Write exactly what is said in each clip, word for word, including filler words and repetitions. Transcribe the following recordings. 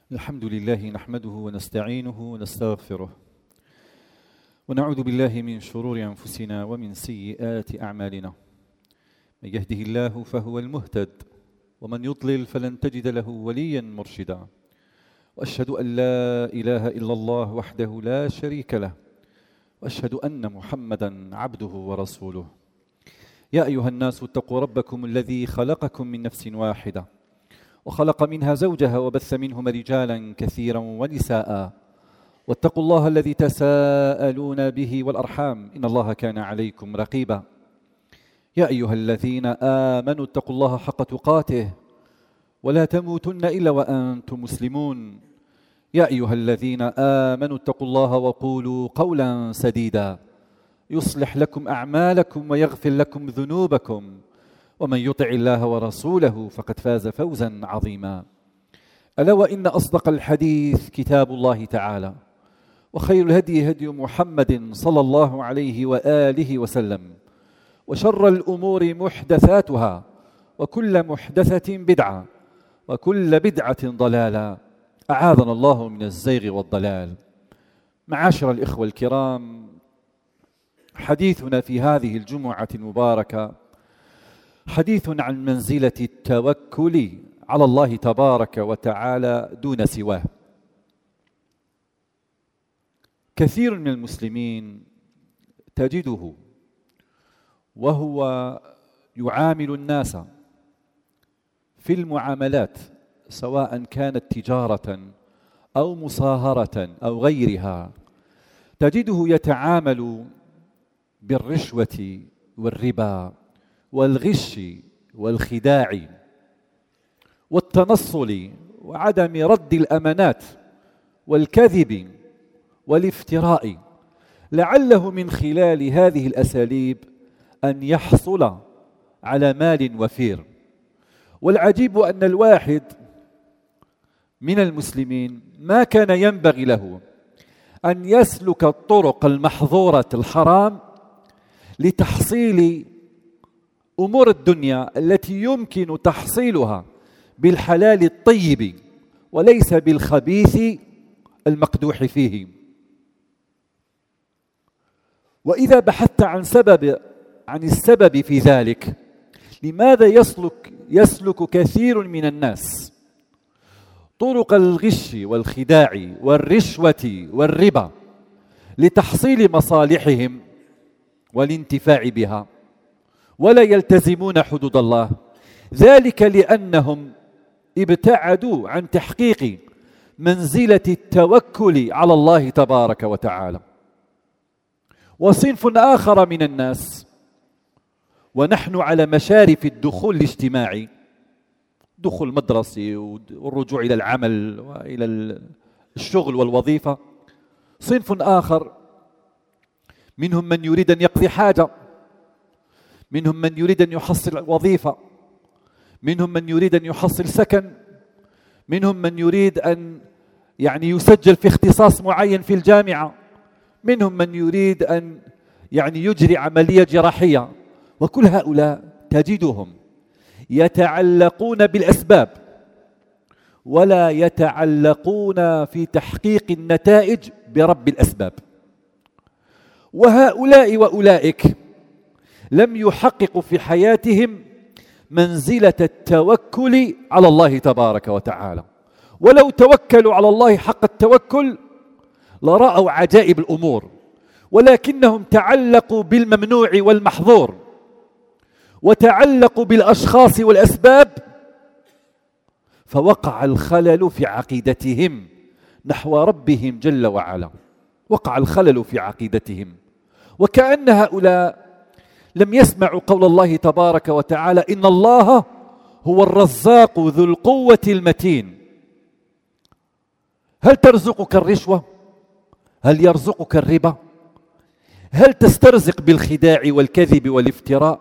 الحمد لله نحمده ونستعينه ونستغفره ونعوذ بالله من شرور أنفسنا ومن سيئات أعمالنا. من يهده الله فهو المهتد ومن يضلل فلن تجد له وليا مرشدا. وأشهد أن لا إله إلا الله وحده لا شريك له، وأشهد أن محمدا عبده ورسوله. يا أيها الناس اتقوا ربكم الذي خلقكم من نفس واحدة وخلق منها زوجها وبث منهما رجالا كثيرا ونساء، واتقوا الله الذي تساءلون به والأرحام إن الله كان عليكم رقيبا. يا أيها الذين آمنوا اتقوا الله حق تقاته ولا تموتن إلا وأنتم مسلمون. يا أيها الذين آمنوا اتقوا الله وقولوا قولا سديدا يصلح لكم أعمالكم ويغفر لكم ذنوبكم، ومن يطع الله ورسوله فقد فاز فوزا عظيما. ألا وإن أصدق الحديث كتاب الله تعالى، وخير الهدي هدي محمد صلى الله عليه وآله وسلم، وشر الأمور محدثاتها، وكل محدثة بدعة، وكل بدعة ضلالة. أعاذنا الله من الزيغ والضلال. معاشر الإخوة الكرام، حديثنا في هذه الجمعة المباركة حديث عن منزلة التوكل على الله تبارك وتعالى دون سواه. كثير من المسلمين تجده وهو يعامل الناس في المعاملات، سواء كانت تجارة أو مصاهرة أو غيرها، تجده يتعامل بالرشوة والربا والغش والخداع والتنصل وعدم رد الأمانات والكذب والافتراء، لعله من خلال هذه الأساليب أن يحصل على مال وفير. والعجيب أن الواحد من المسلمين ما كان ينبغي له أن يسلك الطرق المحظورة الحرام لتحصيل أمور الدنيا التي يمكن تحصيلها بالحلال الطيب وليس بالخبيث المقدوح فيه. وإذا بحثت عن سبب عن السبب في ذلك، لماذا يسلك يسلك كثير من الناس طرق الغش والخداع والرشوة والربا لتحصيل مصالحهم والانتفاع بها، ولا يلتزمون حدود الله؟ ذلك لأنهم ابتعدوا عن تحقيق منزلة التوكل على الله تبارك وتعالى. وصنف آخر من الناس، ونحن على مشارف الدخول الاجتماعي، دخول مدرسي والرجوع إلى العمل وإلى الشغل والوظيفة، صنف آخر منهم من يريد أن يقضي حاجة، منهم من يريد أن يحصل وظيفة، منهم من يريد أن يحصل سكن، منهم من يريد أن يعني يسجل في اختصاص معين في الجامعة، منهم من يريد أن يعني يجري عملية جراحية. وكل هؤلاء تجدهم يتعلقون بالأسباب ولا يتعلقون في تحقيق النتائج برب الأسباب. وهؤلاء وأولئك لم يحققوا في حياتهم منزلة التوكل على الله تبارك وتعالى، ولو توكلوا على الله حق التوكل لرأوا عجائب الأمور، ولكنهم تعلقوا بالممنوع والمحظور، وتعلقوا بالأشخاص والأسباب، فوقع الخلل في عقيدتهم نحو ربهم جل وعلا. وقع الخلل في عقيدتهم، وكأن هؤلاء لم يسمعوا قول الله تبارك وتعالى: إن الله هو الرزاق ذو القوة المتين. هل ترزقك الرشوة؟ هل يرزقك الربا؟ هل تسترزق بالخداع والكذب والافتراء؟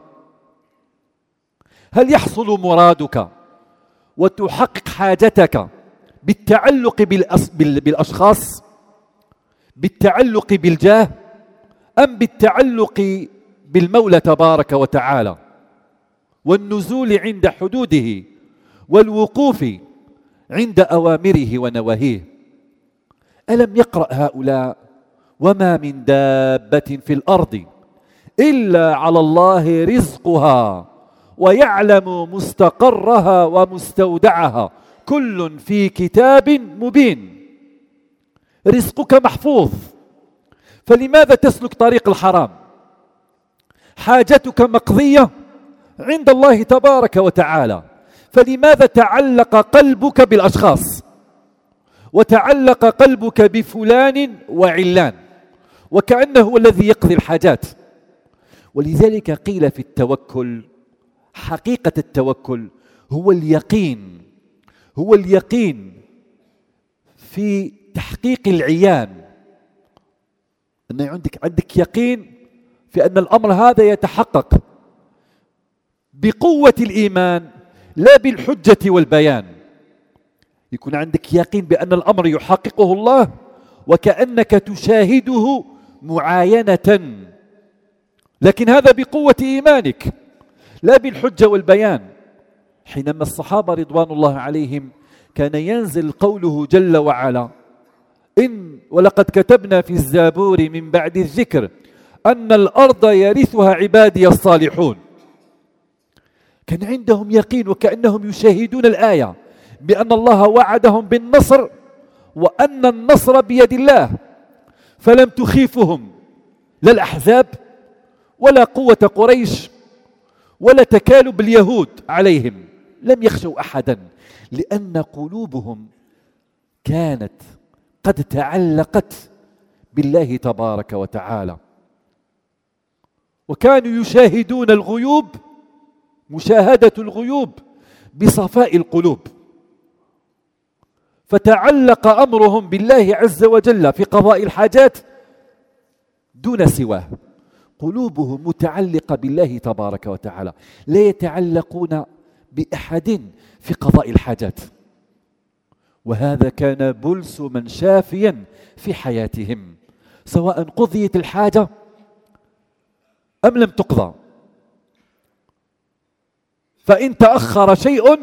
هل يحصل مرادك وتحقق حاجتك بالتعلق بالأشخاص، بالتعلق بالجاه، أم بالتعلق بالمولى تبارك وتعالى والنزول عند حدوده والوقوف عند أوامره ونواهيه. ألم يقرأ هؤلاء وما من دابة في الأرض إلا على الله رزقها ويعلم مستقرها ومستودعها كل في كتاب مبين. رزقك محفوظ، فلماذا تسلك طريق الحرام؟ حاجتك مقضية عند الله تبارك وتعالى، فلماذا تعلق قلبك بالأشخاص وتعلق قلبك بفلان وعلان وكأنه هو الذي يقضي الحاجات؟ ولذلك قيل في التوكل، حقيقة التوكل هو اليقين، هو اليقين في تحقيق العيان، أن عندك عندك يقين في أن الأمر هذا يتحقق بقوة الإيمان لا بالحجة والبيان. يكون عندك يقين بأن الأمر يحققه الله وكأنك تشاهده معاينة، لكن هذا بقوة إيمانك لا بالحجة والبيان. حينما الصحابة رضوان الله عليهم كان ينزل قوله جل وعلا: إن ولقد كتبنا في الزبور من بعد الذكر أن الأرض يرثها عبادي الصالحون، كان عندهم يقين وكأنهم يشاهدون الآية بأن الله وعدهم بالنصر وأن النصر بيد الله، فلم تخيفهم لا الأحزاب ولا قوة قريش ولا تكالب اليهود عليهم، لم يخشوا أحدا، لأن قلوبهم كانت قد تعلقت بالله تبارك وتعالى، وكانوا يشاهدون الغيوب، مشاهدة الغيوب بصفاء القلوب، فتعلق أمرهم بالله عز وجل في قضاء الحاجات دون سواه. قلوبهم متعلقة بالله تبارك وتعالى، لا يتعلقون بأحد في قضاء الحاجات، وهذا كان بلسما شافيا في حياتهم، سواء قضيت الحاجة أم لم تقضى. فإن تأخر شيء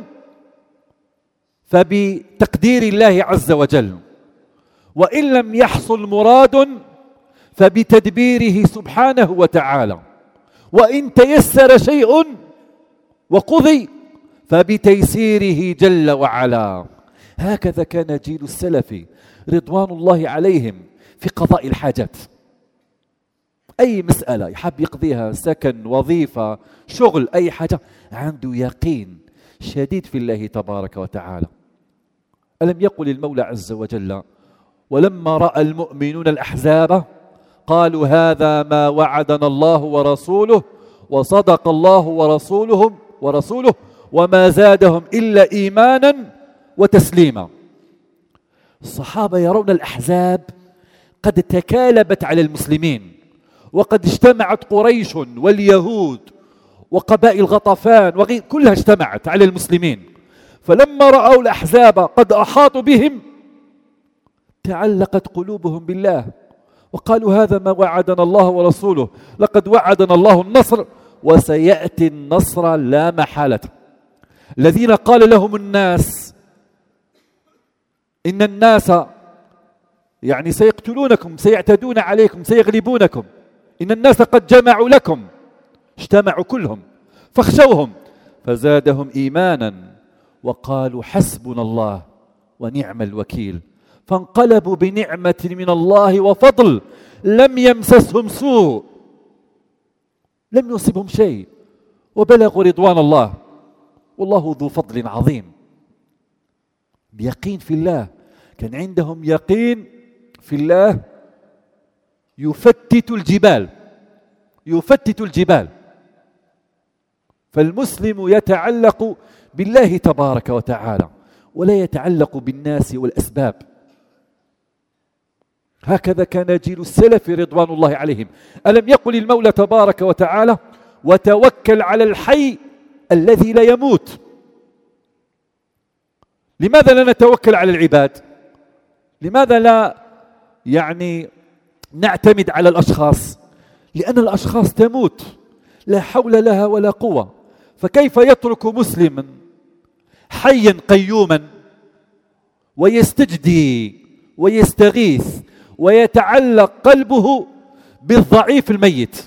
فبتقدير الله عز وجل، وإن لم يحصل مراد فبتدبيره سبحانه وتعالى، وإن تيسر شيء وقضي فبتيسيره جل وعلا. هكذا كان جيل السلف رضوان الله عليهم في قضاء الحاجات. أي مسألة يحب يقضيها، سكن، وظيفة، شغل، أي حاجة، عنده يقين شديد في الله تبارك وتعالى. ألم يقل المولى عز وجل: ولما رأى المؤمنون الأحزاب قالوا هذا ما وعدنا الله ورسوله وصدق الله ورسوله ورسوله وما زادهم إلا إيمانا وتسليما. الصحابة يرون الأحزاب قد تكالبت على المسلمين، وقد اجتمعت قريش واليهود وقبائل غطفان وغير كلها اجتمعت على المسلمين، فلما رأوا الأحزاب قد أحاطوا بهم تعلقت قلوبهم بالله وقالوا هذا ما وعدنا الله ورسوله، لقد وعدنا الله النصر وسيأتي النصر لا محالة. الذين قال لهم الناس إن الناس يعني سيقتلونكم، سيعتدون عليكم، سيغلبونكم، إن الناس قد جمعوا لكم، اجتمعوا كلهم فاخشوهم فزادهم إيمانا وقالوا حسبنا الله ونعم الوكيل، فانقلبوا بنعمة من الله وفضل لم يمسسهم سوء، لم يصبهم شيء، وبلغوا رضوان الله والله ذو فضل عظيم. بيقين في الله، كان عندهم يقين في الله يفتت الجبال، يفتت الجبال. فالمسلم يتعلق بالله تبارك وتعالى ولا يتعلق بالناس والأسباب. هكذا كان جيل السلف رضوان الله عليهم. ألم يقل المولى تبارك وتعالى: وتوكل على الحي الذي لا يموت. لماذا لا نتوكل على العباد؟ لماذا لا يعني نعتمد على الأشخاص؟ لأن الأشخاص تموت، لا حول لها ولا قوة. فكيف يترك مسلما حيا قيوما ويستجدي ويستغيث ويتعلق قلبه بالضعيف الميت،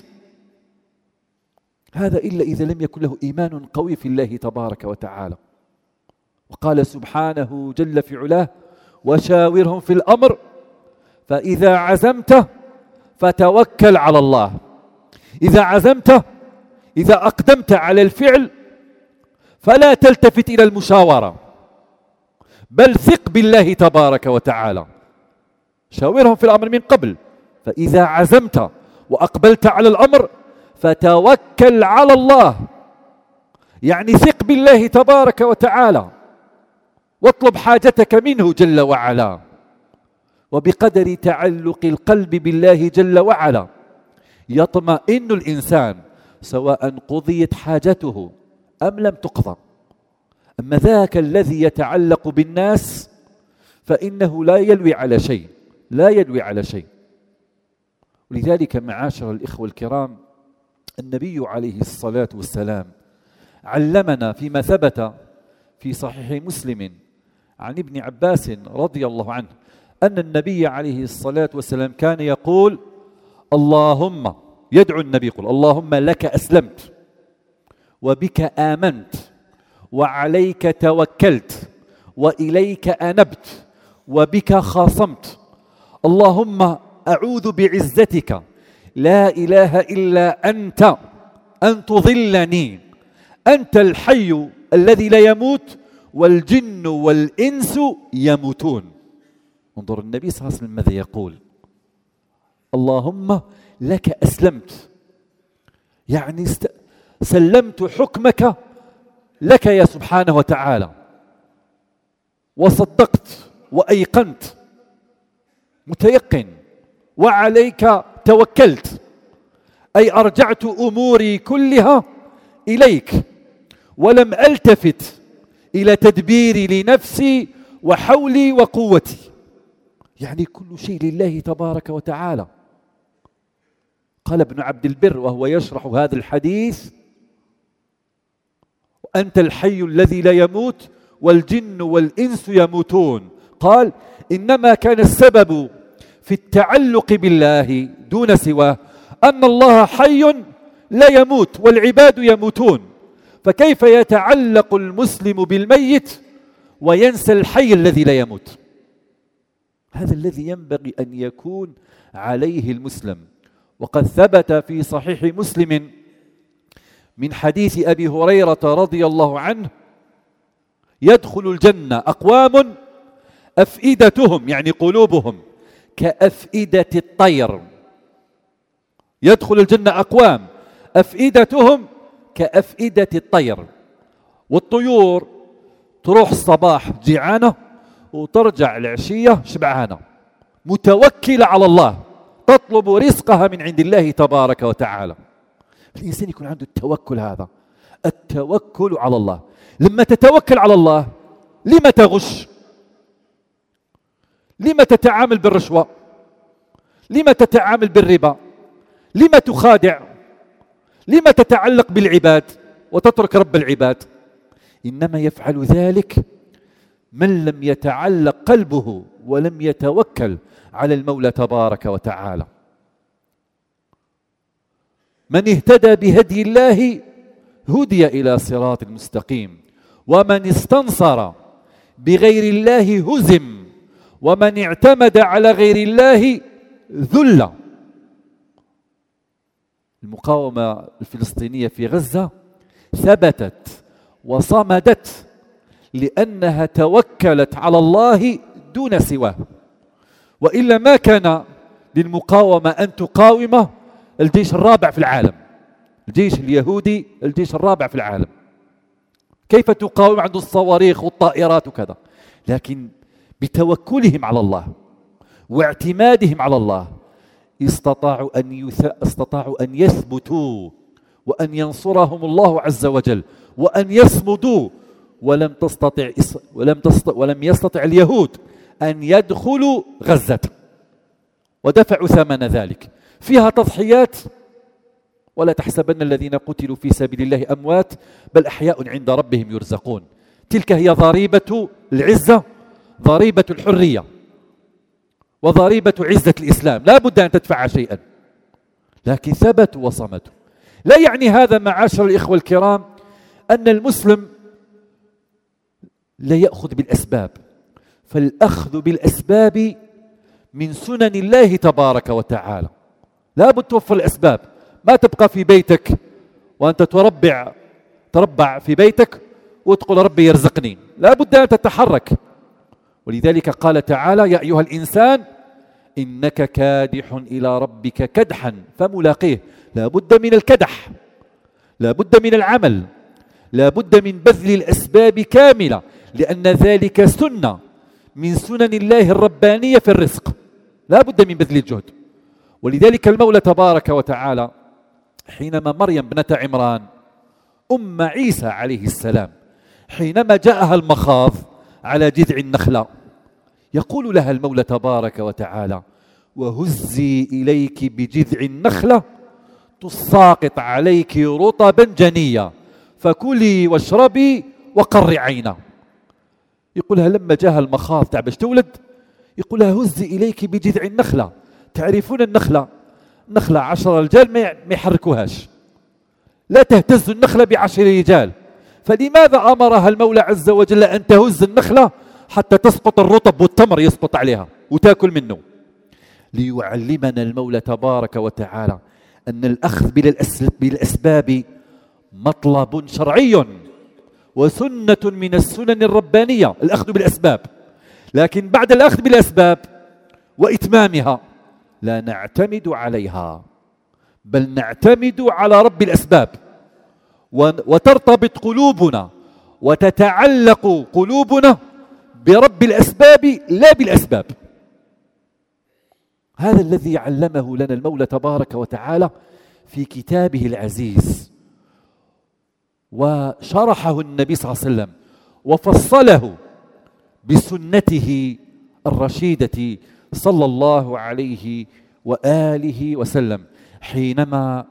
هذا إلا إذا لم يكن له إيمان قوي في الله تبارك وتعالى. وقال سبحانه جل في علاه: وشاورهم في الأمر فإذا عزمت فتوكل على الله. إذا عزمت، إذا أقدمت على الفعل فلا تلتفت إلى المشاورة، بل ثق بالله تبارك وتعالى. شاورهم في الأمر من قبل، فإذا عزمت وأقبلت على الأمر فتوكل على الله، يعني ثق بالله تبارك وتعالى واطلب حاجتك منه جل وعلا. وبقدر تعلق القلب بالله جل وعلا يطمئن الإنسان سواء قضيت حاجته أم لم تقضى. أما ذاك الذي يتعلق بالناس فإنه لا يلوي على شيء، لا يلوي على شيء. ولذلك معاشر الإخوة الكرام، النبي عليه الصلاة والسلام علمنا فيما ثبت في صحيح مسلم عن ابن عباس رضي الله عنه أن النبي عليه الصلاة والسلام كان يقول: اللهم، يدعو النبي يقول: اللهم لك أسلمت وبك آمنت وعليك توكلت وإليك أنبت وبك خاصمت، اللهم أعوذ بعزتك لا إله إلا أنت أن تضلني، أنت الحي الذي لا يموت والجن والإنس يموتون. انظر النبي صلى الله عليه وسلم ماذا يقول: اللهم لك أسلمت، يعني سلمت حكمك لك يا سبحانه وتعالى، وصدقت وأيقنت متيقن، وعليك توكلت، أي أرجعت أموري كلها إليك ولم ألتفت إلى تدبيري لنفسي وحولي وقوتي، يعني كل شيء لله تبارك وتعالى. قال ابن عبد البر وهو يشرح هذا الحديث: أنت الحي الذي لا يموت والجن والإنس يموتون، قال: إنما كان السبب في التعلق بالله دون سواه أن الله حي لا يموت والعباد يموتون، فكيف يتعلق المسلم بالميت وينسى الحي الذي لا يموت؟ هذا الذي ينبغي أن يكون عليه المسلم. وقد ثبت في صحيح مسلم من حديث أبي هريرة رضي الله عنه: يدخل الجنة أقوام أفئدتهم، يعني قلوبهم، كأفئدة الطير. يدخل الجنة أقوام أفئدتهم كأفئدة الطير، والطيور تروح الصباح جيعانة وترجع العشية شبعانة، متوكلة على الله، تطلب رزقها من عند الله تبارك وتعالى. الإنسان يكون عنده التوكل، هذا التوكل على الله. لما تتوكل على الله لما تغش؟ لما تتعامل بالرشوة؟ لما تتعامل بالربا؟ لما تخادع؟ لما تتعلق بالعباد وتترك رب العباد؟ إنما يفعل ذلك من لم يتعلق قلبه ولم يتوكل على المولى تبارك وتعالى. من اهتدى بهدي الله هدي إلى صراط المستقيم، ومن استنصر بغير الله هزم، ومن اعتمد على غير الله ذل. المقاومة الفلسطينية في غزة ثبتت وصمدت لأنها توكلت على الله دون سواه، وإلا ما كان للمقاومة أن تقاوم الجيش الرابع في العالم، الجيش اليهودي الجيش الرابع في العالم. كيف تقاوم عنده الصواريخ والطائرات وكذا؟ لكن بتوكلهم على الله واعتمادهم على الله استطاعوا أن يث... استطاعوا أن يثبتوا وأن ينصرهم الله عز وجل وأن يصمدوا. ولم تستطع ولم تستطع ولم يستطع اليهود أن يدخلوا غزة، ودفعوا ثمن ذلك. فيها تضحيات، ولا تحسبن الذين قتلوا في سبيل الله أموات بل أحياء عند ربهم يرزقون. تلك هي ضريبة العزة، ضريبة الحرية وضريبة عزة الإسلام، لا بد أن تدفع شيئا، لكن ثبتوا وصمتوا. لا يعني هذا معاشر الإخوة الكرام أن المسلم لا يأخذ بالأسباب، فالأخذ بالأسباب من سنن الله تبارك وتعالى. لا بد توفر الأسباب، ما تبقى في بيتك وأنت تربع تربع في بيتك وتقول ربي يرزقني، لا بد أن تتحرك. ولذلك قال تعالى: يا أيها الإنسان إنك كادح إلى ربك كدحا فملاقيه. لا بد من الكدح، لا بد من العمل، لا بد من بذل الأسباب كاملة، لأن ذلك سنة من سنن الله الربانية في الرزق، لا بد من بذل الجهد. ولذلك المولى تبارك وتعالى حينما مريم بنت عمران أم عيسى عليه السلام حينما جاءها المخاض على جذع النخلة، يقول لها المولى تبارك وتعالى: وهزي إليك بجذع النخلة تساقط عليك رطبا جنيا فكلي واشربي وقري عينا. يقولها لما جاءها المخاض تاع باش تولد، يقولها هزي إليك بجذع النخلة. تعرفون النخلة، نخلة عشر رجال ما يحركوهاش، لا تهتز النخلة بعشر رجال. فلماذا أمرها المولى عز وجل أن تهز النخلة حتى تسقط الرطب والتمر يسقط عليها وتأكل منه؟ ليعلمنا المولى تبارك وتعالى أن الأخذ بالأسباب مطلب شرعي وسنة من السنن الربانية، الأخذ بالأسباب. لكن بعد الأخذ بالأسباب وإتمامها لا نعتمد عليها، بل نعتمد على رب الأسباب، وترتبط قلوبنا وتتعلق قلوبنا برب الأسباب لا بالأسباب. هذا الذي علمه لنا المولى تبارك وتعالى في كتابه العزيز، وشرحه النبي صلى الله عليه وسلم وفصله بسنته الرشيدة صلى الله عليه وآله وسلم. حينما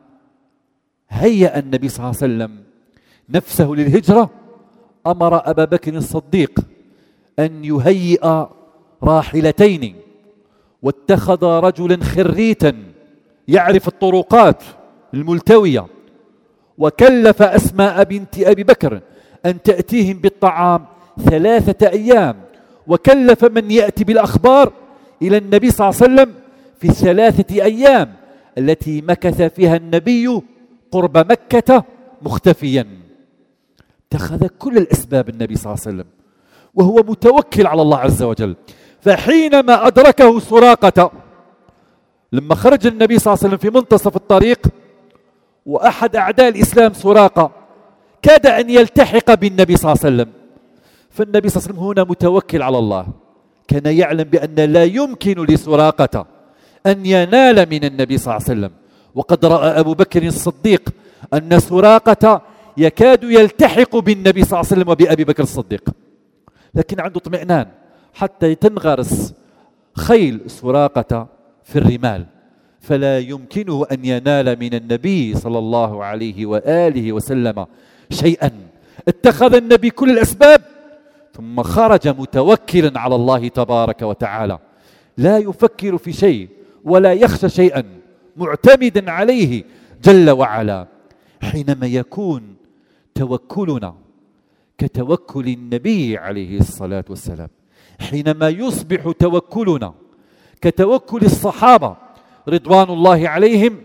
هيأ النبي صلى الله عليه وسلم نفسه للهجرة أمر أبا بكر الصديق أن يهيئ راحلتين، واتخذ رجلا خريتا يعرف الطرقات الملتوية، وكلف أسماء بنت أبي بكر أن تأتيهم بالطعام ثلاثة أيام، وكلف من يأتي بالأخبار إلى النبي صلى الله عليه وسلم في الثلاثة أيام التي مكث فيها النبي قرب مكة مختفيا. اتخذ كل الأسباب النبي صلى الله عليه وسلم وهو متوكل على الله عز وجل. فحينما أدركه سراقة، لما خرج النبي صلى الله عليه وسلم في منتصف الطريق وأحد أعداء الإسلام سراقة كاد أن يلتحق بالنبي صلى الله عليه وسلم، فالنبي صلى الله عليه وسلم هنا متوكل على الله، كان يعلم بأن لا يمكن لسراقة أن ينال من النبي صلى الله عليه وسلم. وقد رأى أبو بكر الصديق أن سراقة يكاد يلتحق بالنبي صلى الله عليه وسلم وبأبي بكر الصديق، لكن عنده اطمئنان حتى تنغرس خيل سراقة في الرمال، فلا يمكنه أن ينال من النبي صلى الله عليه وآله وسلم شيئا. اتخذ النبي كل الأسباب ثم خرج متوكلا على الله تبارك وتعالى، لا يفكر في شيء ولا يخشى شيئا، معتمدا عليه جل وعلا. حينما يكون توكلنا كتوكل النبي عليه الصلاة والسلام، حينما يصبح توكلنا كتوكل الصحابة رضوان الله عليهم،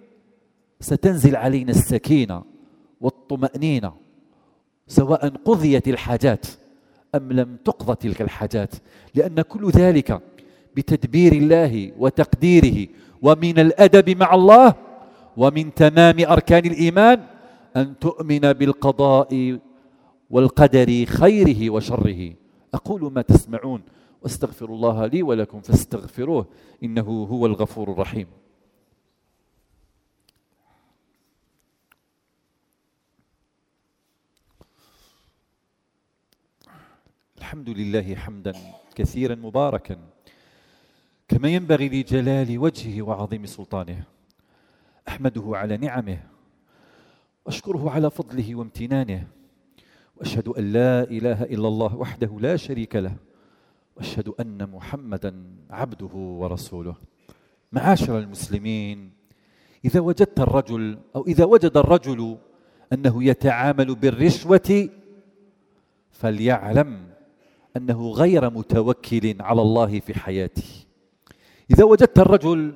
ستنزل علينا السكينة والطمأنينة، سواء قضيت الحاجات أم لم تقضى تلك الحاجات، لأن كل ذلك بتدبير الله وتقديره. ومن الأدب مع الله ومن تمام أركان الإيمان أن تؤمن بالقضاء والقدر خيره وشره. أقول ما تسمعون واستغفر الله لي ولكم فاستغفروه إنه هو الغفور الرحيم. الحمد لله حمدا كثيرا مباركا كما ينبغي لجلال وجهه وعظيم سلطانه. أحمده على نعمه وأشكره على فضله وامتنانه، وأشهد أن لا إله إلا الله وحده لا شريك له، وأشهد أن محمدا عبده ورسوله. معاشر المسلمين، إذا وجدت الرجل أو إذا وجد الرجل أنه يتعامل بالرشوة فليعلم أنه غير متوكل على الله في حياته. إذا وجدت الرجل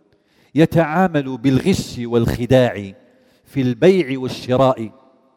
يتعامل بالغش والخداع في البيع والشراء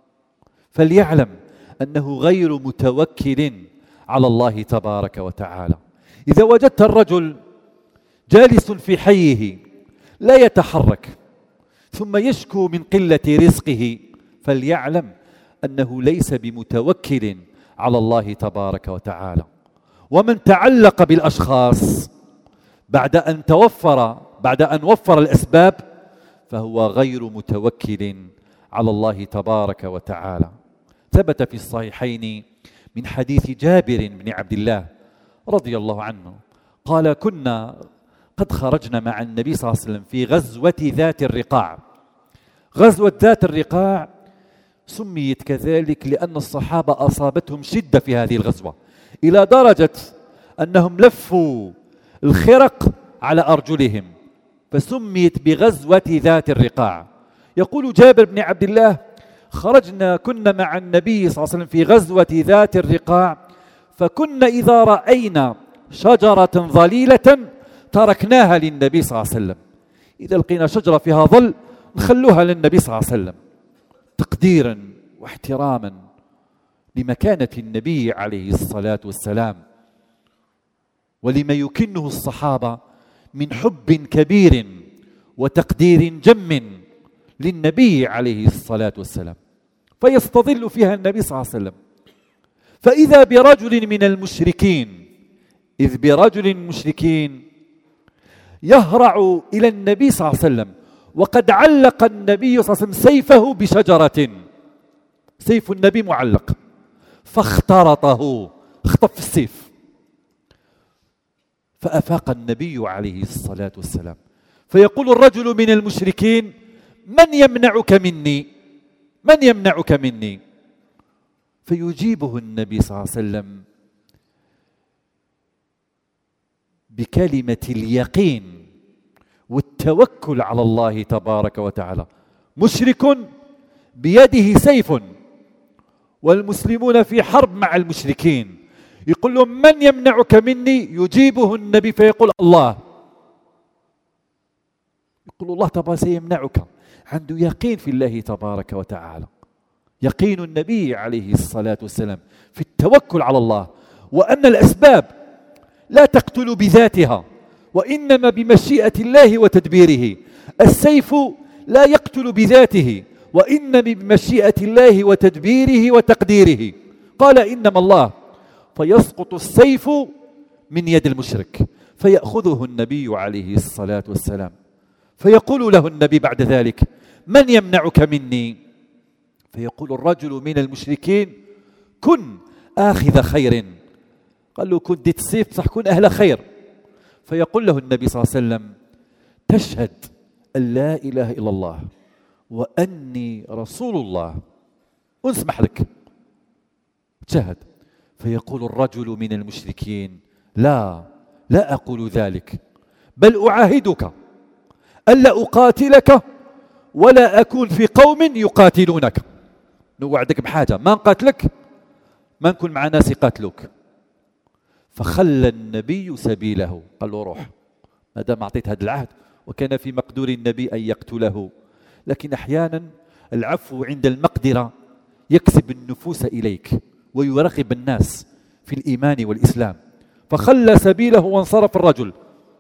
فليعلم أنه غير متوكل على الله تبارك وتعالى. إذا وجدت الرجل جالس في حيه لا يتحرك ثم يشكو من قلة رزقه فليعلم أنه ليس بمتوكل على الله تبارك وتعالى. ومن تعلق بالأشخاص بعد أن توفر بعد أن وفر الأسباب فهو غير متوكل على الله تبارك وتعالى. ثبت في الصحيحين من حديث جابر بن عبد الله رضي الله عنه قال: كنا قد خرجنا مع النبي صلى الله عليه وسلم في غزوة ذات الرقاع. غزوة ذات الرقاع سميت كذلك لأن الصحابة أصابتهم شدة في هذه الغزوة إلى درجة أنهم لفوا الخرق على أرجلهم فسميت بغزوة ذات الرقاع. يقول جابر بن عبد الله: خرجنا كنا مع النبي صلى الله عليه وسلم في غزوة ذات الرقاع فكنا إذا رأينا شجرة ظليلة تركناها للنبي صلى الله عليه وسلم. إذا لقينا شجرة فيها ظل نخلوها للنبي صلى الله عليه وسلم تقديرا واحتراما لمكانة النبي عليه الصلاة والسلام ولما يكنه الصحابة من حب كبير وتقدير جم للنبي عليه الصلاة والسلام. فيستظل فيها النبي صلى الله عليه وسلم. فإذا برجل من المشركين إذ برجل مشركين يهرع إلى النبي صلى الله عليه وسلم وقد علق النبي صلى الله عليه وسلم سيفه بشجرة، سيف النبي معلق، فاخترطه، اخطف السيف. فأفاق النبي عليه الصلاة والسلام فيقول الرجل من المشركين: من يمنعك مني؟ من يمنعك مني؟ فيجيبه النبي صلى الله عليه وسلم بكلمة اليقين والتوكل على الله تبارك وتعالى. مشرك بيده سيف والمسلمون في حرب مع المشركين، يقول لهم: من يمنعك مني؟ يجيبه النبي فيقول: الله. يقول الله تبارك سيمنعك، عنده يقين في الله تبارك وتعالى. يقين النبي عليه الصلاة والسلام في التوكل على الله، وأن الأسباب لا تقتل بذاتها وإنما بمشيئة الله وتدبيره. السيف لا يقتل بذاته وإنما بمشيئة الله وتدبيره وتقديره. قال: إنما الله. فيسقط السيف من يد المشرك فيأخذه النبي عليه الصلاة والسلام فيقول له النبي بعد ذلك: من يمنعك مني؟ فيقول الرجل من المشركين: كن آخذ خير. قال له: كن ديت السيف صح، كن أهل خير. فيقول له النبي صلى الله عليه وسلم: تشهد أن لا إله إلا الله وأني رسول الله ونسمح لك، تشهد. فيقول الرجل من المشركين: لا لا أقول ذلك، بل أعاهدك ألا أقاتلك ولا أكون في قوم يقاتلونك. نوعدك بحاجة، ما نقاتلك، ما نكون مع ناس يقاتلوك. فخلى النبي سبيله، قال له: روح، ما دام أعطيت هذا العهد. وكان في مقدور النبي أن يقتله، لكن أحيانا العفو عند المقدرة يكسب النفوس إليك ويرغب الناس في الإيمان والإسلام. فخلى سبيله وانصرف الرجل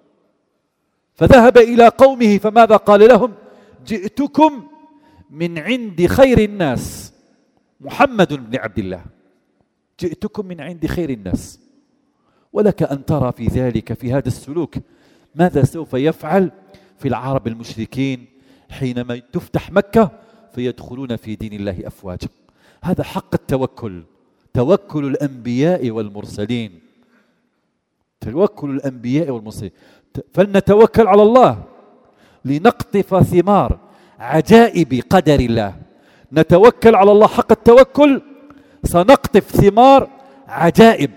فذهب إلى قومه، فماذا قال لهم؟ جئتكم من عند خير الناس محمد بن عبد الله، جئتكم من عند خير الناس. ولك أن ترى في ذلك، في هذا السلوك، ماذا سوف يفعل في العرب المشركين حينما تفتح مكة فيدخلون في دين الله أفواجا. هذا حق التوكل، توكل الأنبياء والمرسلين، توكل الأنبياء والمرسلين. فلنتوكل على الله لنقطف ثمار عجائب قدر الله. نتوكل على الله حق التوكل، سنقطف ثمار عجائب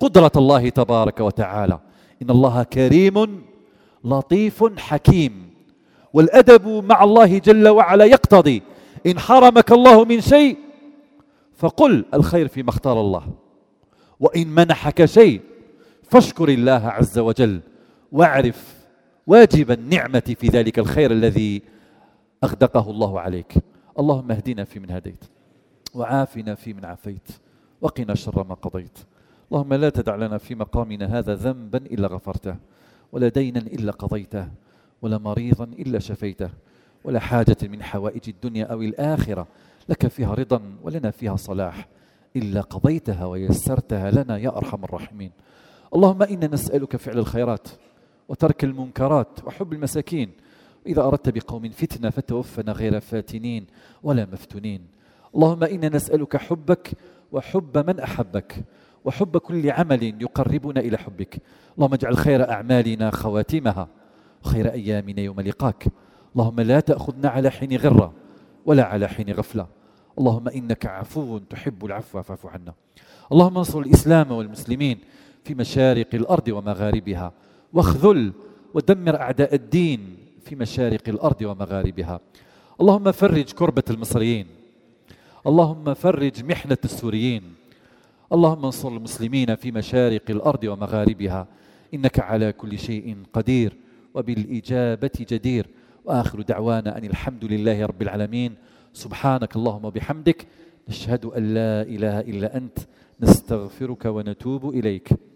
قدرة الله تبارك وتعالى. إن الله كريم لطيف حكيم، والأدب مع الله جل وعلا يقتضي إن حرمك الله من شيء فقل الخير فيما اختار الله، وإن منحك شيء فاشكر الله عز وجل، واعرف واجب النعمة في ذلك الخير الذي أغدقه الله عليك. اللهم اهدنا فيمن هديت، وعافنا فيمن عافيت، وقنا شر ما قضيت. اللهم لا تدع لنا في مقامنا هذا ذنبا إلا غفرته، ولا دينا إلا قضيته، ولا مريضا إلا شفيته، ولا حاجة من حوائج الدنيا أو الآخرة لك فيها رضا ولنا فيها صلاح إلا قضيتها ويسرتها لنا يا أرحم الراحمين. اللهم إنا نسألك فعل الخيرات وترك المنكرات وحب المساكين، وإذا أردت بقوم فتنة فتوفنا غير فاتنين ولا مفتونين. اللهم إنا نسألك حبك وحب من أحبك، وحب كل عمل يقربنا إلى حبك. اللهم اجعل خير أعمالنا خواتمها، وخير أيامنا يوم لقاك. اللهم لا تأخذنا على حين غرة ولا على حين غفلة. اللهم إنك عفو تحب العفو فاعف عنا. اللهم انصر الإسلام والمسلمين في مشارق الأرض ومغاربها، واخذل ودمر أعداء الدين في مشارق الأرض ومغاربها. اللهم فرج كربة المصريين، اللهم فرج محنة السوريين. اللهم انصر المسلمين في مشارق الأرض ومغاربها، إنك على كل شيء قدير وبالإجابة جدير. وآخر دعوانا أن الحمد لله رب العالمين. سبحانك اللهم وبحمدك، نشهد أن لا إله إلا أنت، نستغفرك ونتوب إليك.